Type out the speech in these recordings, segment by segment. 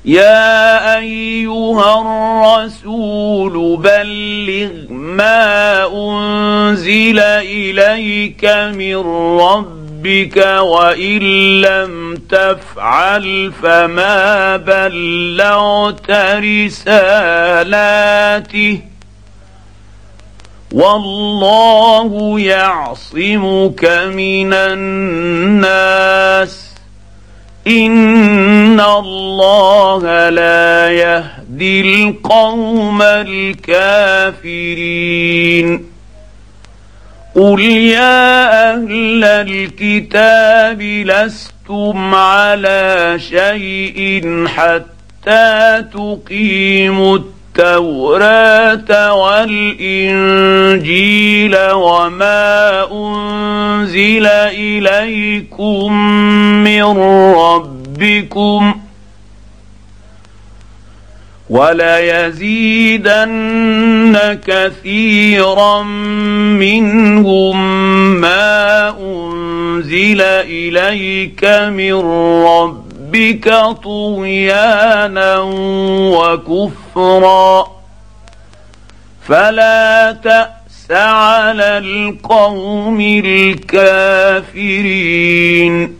يا ايها الرسول بلغ ما انزل اليك من ربك وان لم تفعل فما بلغت رسالاته والله يعصمك من الناس ان الله لا يهدي القوم الكافرين قل يا اهل الكتاب لستم على شيء حتى تقيموا التوراة والإنجيل وما أنزل إليكم من ربكم وليزيدن كثيرا منهم ما أنزل إليك من ربك طغيانا وكفرا فلا تأس على القوم الكافرين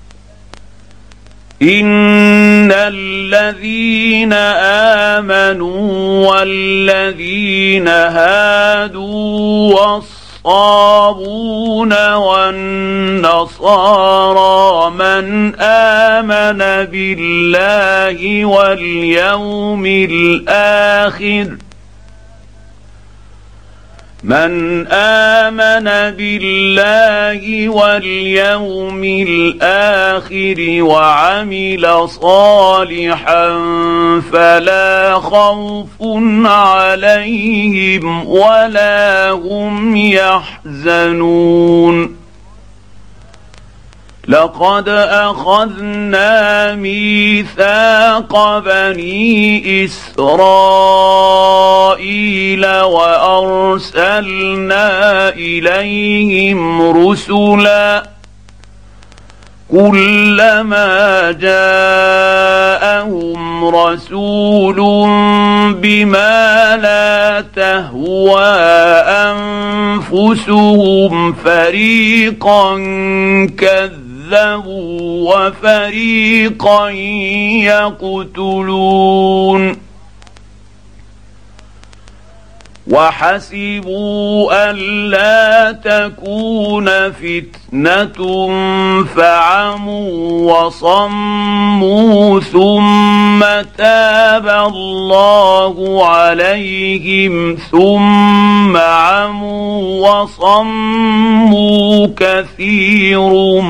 ان الذين امنوا والذين هادوا والصابون والنصارى من آمن بالله واليوم الآخر وعمل صالحا فلا خوف عليهم ولا هم يحزنون لقد أخذنا ميثاق بني إسرائيل وأرسلنا إليهم رسلا كلما جاءهم رسول بما لا تهوى أنفسهم فريقا كذبوا وفريقا يقتلون وحسبوا ألا تكون فتنة فعموا وصموا ثم تاب الله عليهم ثم عموا وصموا كثير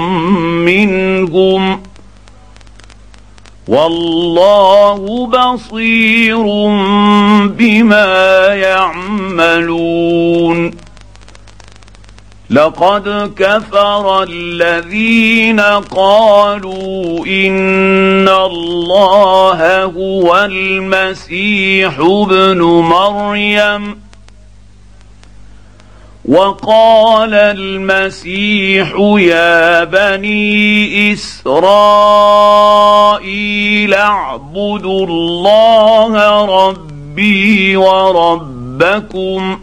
منهم والله بصير بما يعملون لقد كفر الذين قالوا إن الله هو المسيح ابن مريم وقال المسيح يا بني إسرائيل اعبدوا الله ربي وربكم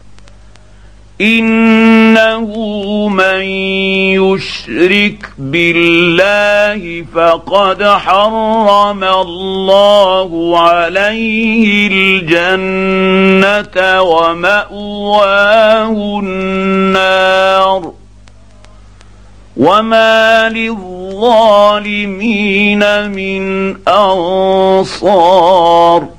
إنه من يشرك بالله فقد حرم الله عليه الجنة ومأواه النار وما للظالمين من أنصار